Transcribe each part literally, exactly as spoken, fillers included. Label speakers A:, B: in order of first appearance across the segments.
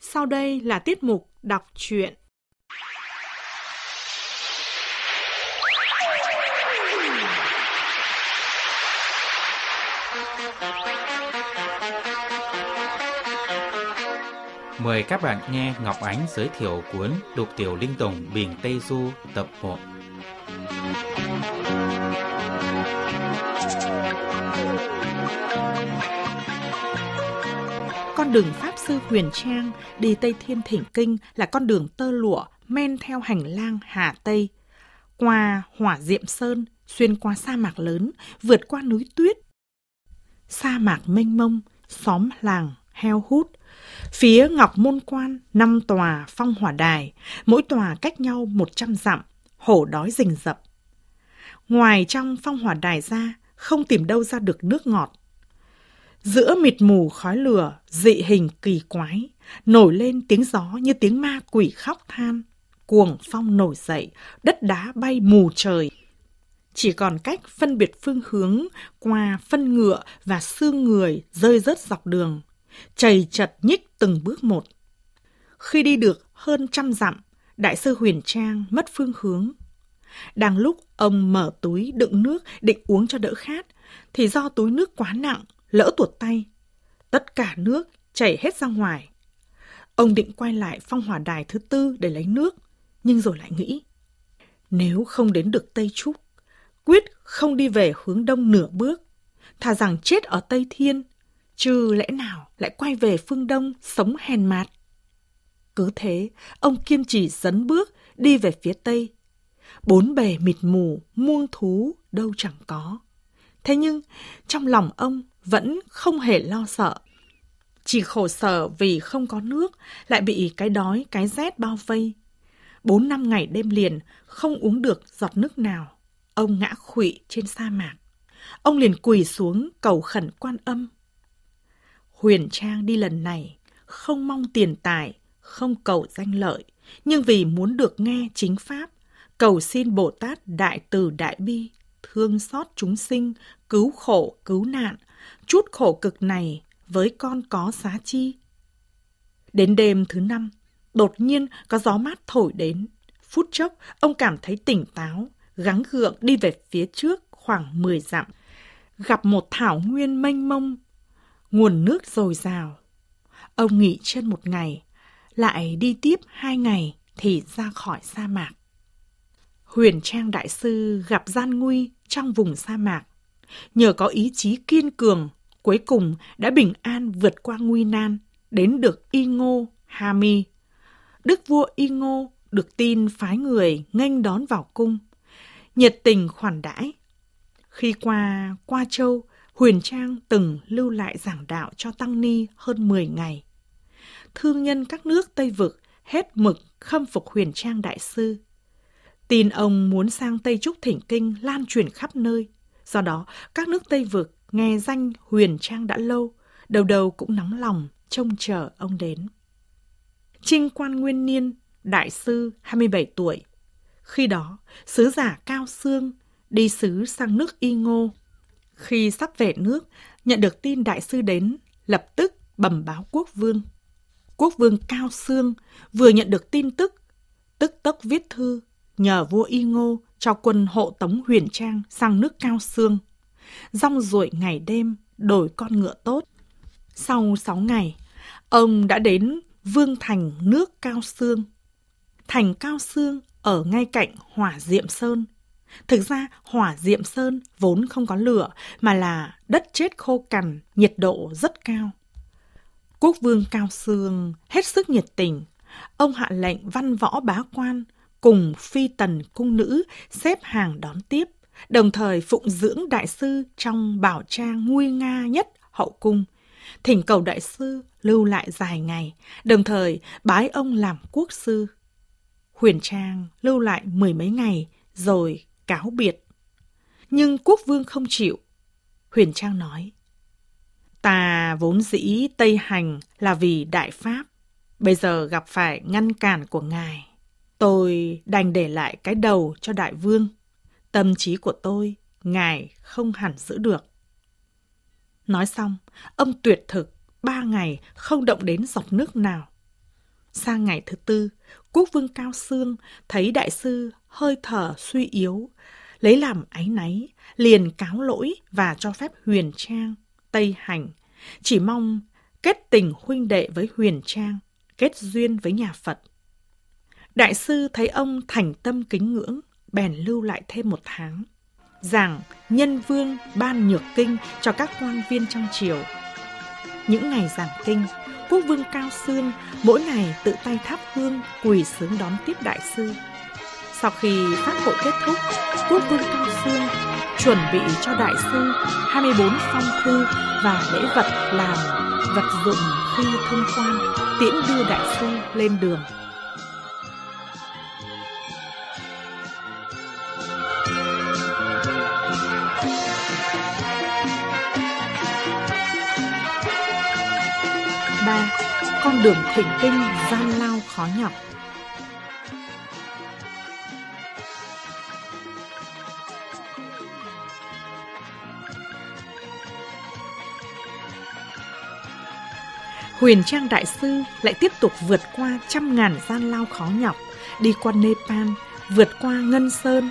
A: Sau đây là tiết mục đọc truyện.
B: Mời các bạn nghe Ngọc Ánh giới thiệu cuốn Lục Tiểu Linh Tùng Bình Tây Du tập một.
A: Con đường Pháp Sư Huyền Trang đi Tây Thiên Thỉnh Kinh là con đường tơ lụa men theo hành lang Hà Tây, qua Hỏa Diệm Sơn, xuyên qua sa mạc lớn, vượt qua núi tuyết. Sa mạc mênh mông, xóm làng heo hút. Phía Ngọc Môn Quan, năm tòa phong hỏa đài, mỗi tòa cách nhau một trăm dặm, hổ đói rình rập. Ngoài trong phong hỏa đài ra, không tìm đâu ra được nước ngọt. Giữa mịt mù khói lửa, dị hình kỳ quái, nổi lên tiếng gió như tiếng ma quỷ khóc than. Cuồng phong nổi dậy, đất đá bay mù trời. Chỉ còn cách phân biệt phương hướng qua phân ngựa và xương người rơi rớt dọc đường, chầy chật nhích từng bước một. Khi đi được hơn trăm dặm, Đại sư Huyền Trang mất phương hướng. Đang lúc ông mở túi đựng nước định uống cho đỡ khát, thì do túi nước quá nặng, lỡ tuột tay. Tất cả nước chảy hết ra ngoài. Ông định quay lại phong hỏa đài thứ tư để lấy nước, nhưng rồi lại nghĩ, nếu không đến được Tây Trúc, quyết không đi về hướng đông nửa bước, thà rằng chết ở Tây Thiên, chứ lẽ nào lại quay về phương đông sống hèn mạt. Cứ thế, ông kiên trì dấn bước đi về phía Tây. Bốn bề mịt mù, muông thú đâu chẳng có. Thế nhưng trong lòng ông vẫn không hề lo sợ. Chỉ khổ sở vì không có nước, lại bị cái đói, cái rét bao vây. Bốn năm ngày đêm liền, không uống được giọt nước nào. Ông ngã khuỵu trên sa mạc. Ông liền quỳ xuống cầu khẩn Quan Âm. Huyền Trang đi lần này, không mong tiền tài, không cầu danh lợi, nhưng vì muốn được nghe chính pháp, cầu xin Bồ Tát Đại Từ Đại Bi, thương xót chúng sinh, cứu khổ, cứu nạn, chút khổ cực này với con có xá chi. Đến đêm thứ năm, đột nhiên có gió mát thổi đến. Phút chốc, ông cảm thấy tỉnh táo, gắng gượng đi về phía trước khoảng mười dặm. Gặp một thảo nguyên mênh mông, nguồn nước dồi dào. Ông nghỉ chân một ngày, lại đi tiếp hai ngày thì ra khỏi sa mạc. Huyền Trang Đại Sư gặp gian nguy trong vùng sa mạc. Nhờ có ý chí kiên cường, cuối cùng đã bình an vượt qua nguy nan, đến được Y Ngô, Hà Mi. Đức vua Y Ngô được tin phái người nghênh đón vào cung, nhiệt tình khoản đãi. Khi qua Qua Châu, Huyền Trang từng lưu lại giảng đạo cho tăng ni hơn mười ngày. Thương nhân các nước Tây Vực hết mực khâm phục Huyền Trang Đại Sư. Tin ông muốn sang Tây Trúc thỉnh kinh lan truyền khắp nơi. Do đó, các nước Tây Vực nghe danh Huyền Trang đã lâu, đầu đầu cũng nóng lòng trông chờ ông đến. Trinh Quan Nguyên Niên, Đại Sư hai mươi bảy tuổi. Khi đó, sứ giả Cao Xương đi sứ sang nước Y Ngô. Khi sắp về nước, nhận được tin Đại Sư đến, lập tức bẩm báo quốc vương. Quốc vương Cao Xương vừa nhận được tin tức, tức tốc viết thư, nhờ vua Y Ngô cho quân hộ tống Huyền Trang sang nước Cao Xương. Rong ruổi ngày đêm, đổi con ngựa tốt. Sau sáu ngày, ông đã đến vương thành nước Cao Xương. Thành Cao Xương ở ngay cạnh Hỏa Diệm Sơn. Thực ra, Hỏa Diệm Sơn vốn không có lửa, mà là đất chết khô cằn, nhiệt độ rất cao. Quốc vương Cao Xương hết sức nhiệt tình. Ông hạ lệnh văn võ bá quan cùng phi tần cung nữ xếp hàng đón tiếp, đồng thời phụng dưỡng Đại Sư trong bảo trang nguy nga nhất hậu cung, thỉnh cầu Đại Sư lưu lại dài ngày, đồng thời bái ông làm quốc sư. Huyền Trang lưu lại mười mấy ngày rồi cáo biệt. Nhưng quốc vương không chịu. Huyền Trang nói, ta vốn dĩ Tây hành là vì Đại Pháp, bây giờ gặp phải ngăn cản của ngài, tôi đành để lại cái đầu cho Đại Vương. Tâm trí của tôi, ngài không hẳn giữ được. Nói xong, ông tuyệt thực ba ngày không động đến giọt nước nào. Sang ngày thứ tư, quốc vương Cao Xương thấy đại sư hơi thở suy yếu, lấy làm áy náy, liền cáo lỗi và cho phép Huyền Trang tây hành, chỉ mong kết tình huynh đệ với Huyền Trang, kết duyên với nhà Phật. Đại sư thấy ông thành tâm kính ngưỡng, bèn lưu lại thêm một tháng, giảng Nhân Vương ban nhược kinh cho các quan viên trong triều. Những ngày giảng kinh, quốc vương Cao Xương mỗi ngày tự tay thắp hương quỳ xuống đón tiếp đại sư. Sau khi pháp hội kết thúc, quốc vương Cao Xương chuẩn bị cho đại sư hai mươi bốn phong thư và lễ vật làm vật dụng khi thông quan, tiễn đưa đại sư lên đường. ba. Con đường thỉnh kinh gian lao khó nhọc. Huyền Trang đại sư lại tiếp tục vượt qua trăm ngàn gian lao khó nhọc, đi qua Nepal, vượt qua Ngân Sơn.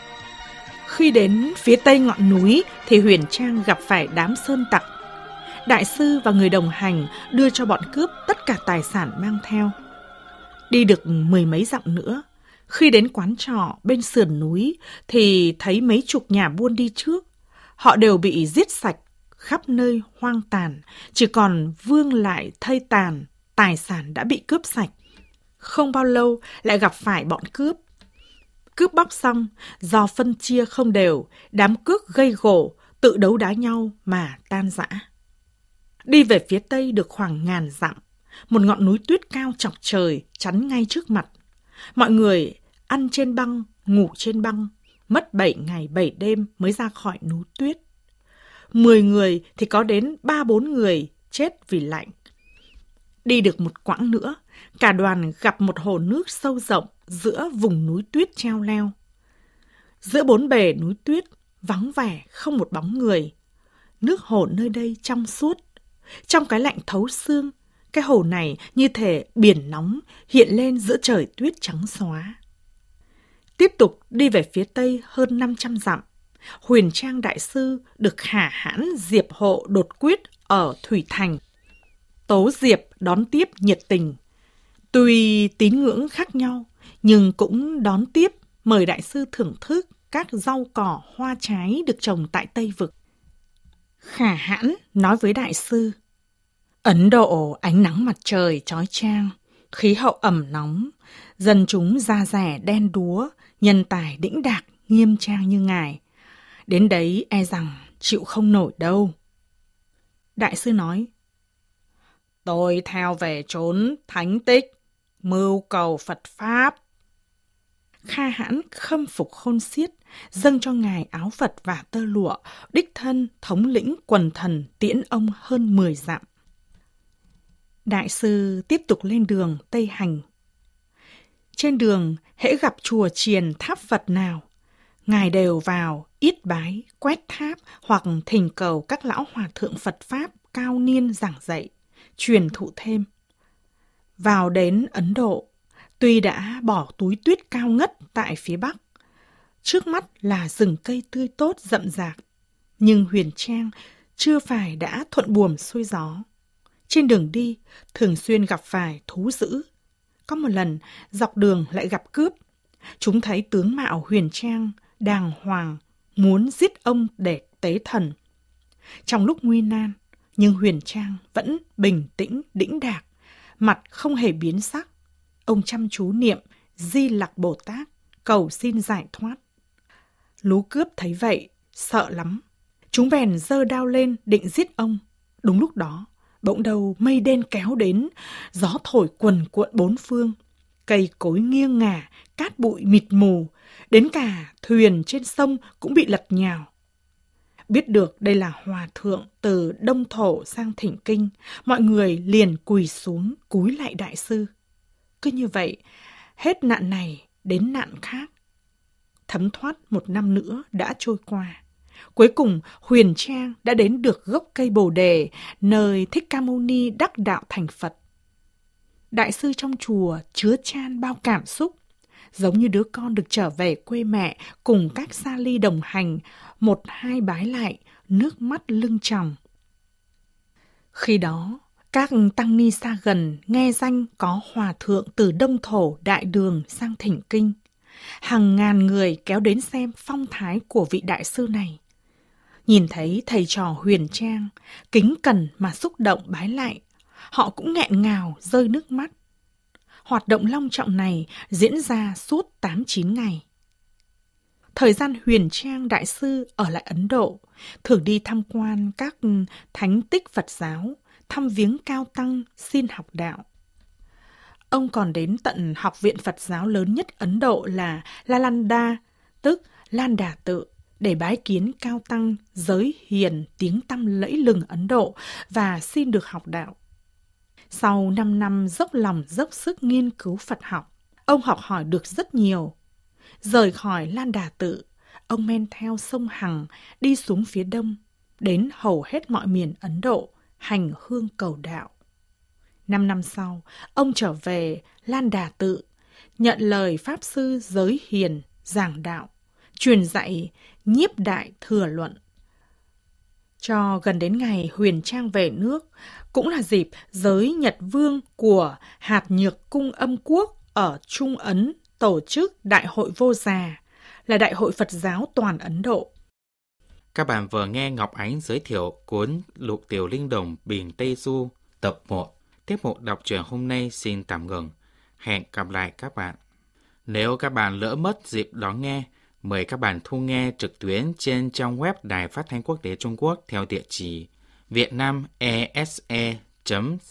A: Khi đến phía tây ngọn núi thì Huyền Trang gặp phải đám sơn tặc. Đại sư và người đồng hành đưa cho bọn cướp tất cả tài sản mang theo. Đi được mười mấy dặm nữa, khi đến quán trọ bên sườn núi thì thấy mấy chục nhà buôn đi trước. Họ đều bị giết sạch, khắp nơi hoang tàn, chỉ còn vương lại thây tàn, tài sản đã bị cướp sạch. Không bao lâu lại gặp phải bọn cướp. Cướp bóc xong, do phân chia không đều, đám cướp gây gổ, tự đấu đá nhau mà tan rã. Đi về phía tây được khoảng ngàn dặm, một ngọn núi tuyết cao chọc trời chắn ngay trước mặt. Mọi người ăn trên băng, ngủ trên băng, mất bảy ngày bảy đêm mới ra khỏi núi tuyết. Mười người thì có đến ba bốn người chết vì lạnh. Đi được một quãng nữa, cả đoàn gặp một hồ nước sâu rộng giữa vùng núi tuyết treo leo. Giữa bốn bề núi tuyết, vắng vẻ không một bóng người. Nước hồ nơi đây trong suốt. Trong cái lạnh thấu xương, cái hồ này như thể biển nóng hiện lên giữa trời tuyết trắng xóa. Tiếp tục đi về phía tây hơn năm trăm dặm, Huyền Trang đại sư được Khả Hãn Diệp hộ đột quyết ở Thủy Thành. Tố Diệp đón tiếp nhiệt tình. Tuy tín ngưỡng khác nhau, nhưng cũng đón tiếp mời đại sư thưởng thức các rau cỏ hoa trái được trồng tại Tây Vực. Khả Hãn nói với đại sư: Ấn Độ ánh nắng mặt trời chói chang, khí hậu ẩm nóng, dân chúng da dẻ đen đúa, nhân tài đĩnh đạc nghiêm trang như ngài. Đến đấy e rằng chịu không nổi đâu. Đại sư nói: Tôi theo về chốn thánh tích, mưu cầu Phật Pháp. Kha Hãn khâm phục khôn xiết, dâng cho ngài áo Phật và tơ lụa, đích thân thống lĩnh quần thần tiễn ông hơn mười dặm. Đại sư tiếp tục lên đường Tây hành. Trên đường, hễ gặp chùa chiền tháp Phật nào, ngài đều vào yết bái, quét tháp hoặc thỉnh cầu các lão hòa thượng Phật Pháp cao niên giảng dạy, truyền thụ thêm. Vào đến Ấn Độ, tuy đã bỏ túi tuyết cao ngất tại phía Bắc, trước mắt là rừng cây tươi tốt rậm rạp, nhưng Huyền Trang chưa phải đã thuận buồm xuôi gió. Trên đường đi, thường xuyên gặp phải thú dữ. Có một lần, dọc đường lại gặp cướp. Chúng thấy tướng mạo Huyền Trang đàng hoàng, muốn giết ông để tế thần. Trong lúc nguy nan, nhưng Huyền Trang vẫn bình tĩnh, đĩnh đạc, mặt không hề biến sắc. Ông chăm chú niệm Di Lặc Bồ Tát, cầu xin giải thoát. Lũ cướp thấy vậy, sợ lắm. Chúng bèn giơ đao lên định giết ông. Đúng lúc đó, bỗng đầu mây đen kéo đến, gió thổi quần cuộn bốn phương. Cây cối nghiêng ngả, cát bụi mịt mù, đến cả thuyền trên sông cũng bị lật nhào. Biết được đây là hòa thượng từ Đông Thổ sang thỉnh kinh, mọi người liền quỳ xuống cúi lạy đại sư. Cứ như vậy, hết nạn này đến nạn khác. Thấm thoát một năm nữa đã trôi qua. Cuối cùng, Huyền Trang đã đến được gốc cây Bồ Đề, nơi Thích Ca Mâu Ni đắc đạo thành Phật. đại sư trong chùa chứa chan bao cảm xúc, giống như đứa con được trở về quê mẹ cùng các sa ly đồng hành, một hai bái lại, nước mắt lưng tròng. Khi đó, các tăng ni xa gần nghe danh có hòa thượng từ Đông Thổ Đại Đường sang thỉnh kinh. Hàng ngàn người kéo đến xem phong thái của vị đại sư này. Nhìn thấy thầy trò huyền trang, kính cẩn mà xúc động bái lại, họ cũng nghẹn ngào rơi nước mắt. Hoạt động long trọng này diễn ra suốt tám chín ngày. Thời gian huyền trang đại sư ở lại Ấn Độ, thường đi tham quan các thánh tích Phật giáo, thăm viếng cao tăng, xin học đạo. Ông còn đến tận học viện Phật giáo lớn nhất Ấn Độ là Nalanda, tức Lan Đà Tự, để bái kiến cao tăng giới hiền tiếng tăm lẫy lừng Ấn Độ và xin được học đạo. Sau năm năm dốc lòng dốc sức nghiên cứu Phật học, ông học hỏi được rất nhiều. Rời khỏi Lan Đà Tự, ông men theo sông Hằng đi xuống phía đông, đến hầu hết mọi miền Ấn Độ, hành hương cầu đạo. Năm năm sau, ông trở về Lan Đà Tự, nhận lời Pháp Sư Giới Hiền giảng đạo, truyền dạy Nhiếp Đại Thừa Luận. Cho gần đến ngày huyền trang về nước, cũng là dịp giới Nhật Vương của Hạt Nhược Cung Âm Quốc ở Trung Ấn tổ chức Đại hội Vô Già, là Đại hội Phật giáo toàn Ấn Độ.
B: Các bạn vừa nghe Ngọc Ánh giới thiệu cuốn Lục Tiểu Linh Đồng Biển Tây Du tập một. Tiết mục đọc truyện hôm nay xin tạm ngừng. Hẹn gặp lại các bạn. Nếu các bạn lỡ mất dịp đón nghe, mời các bạn thu nghe trực tuyến trên trang web Đài Phát thanh Quốc tế Trung Quốc theo địa chỉ vietnamese chấm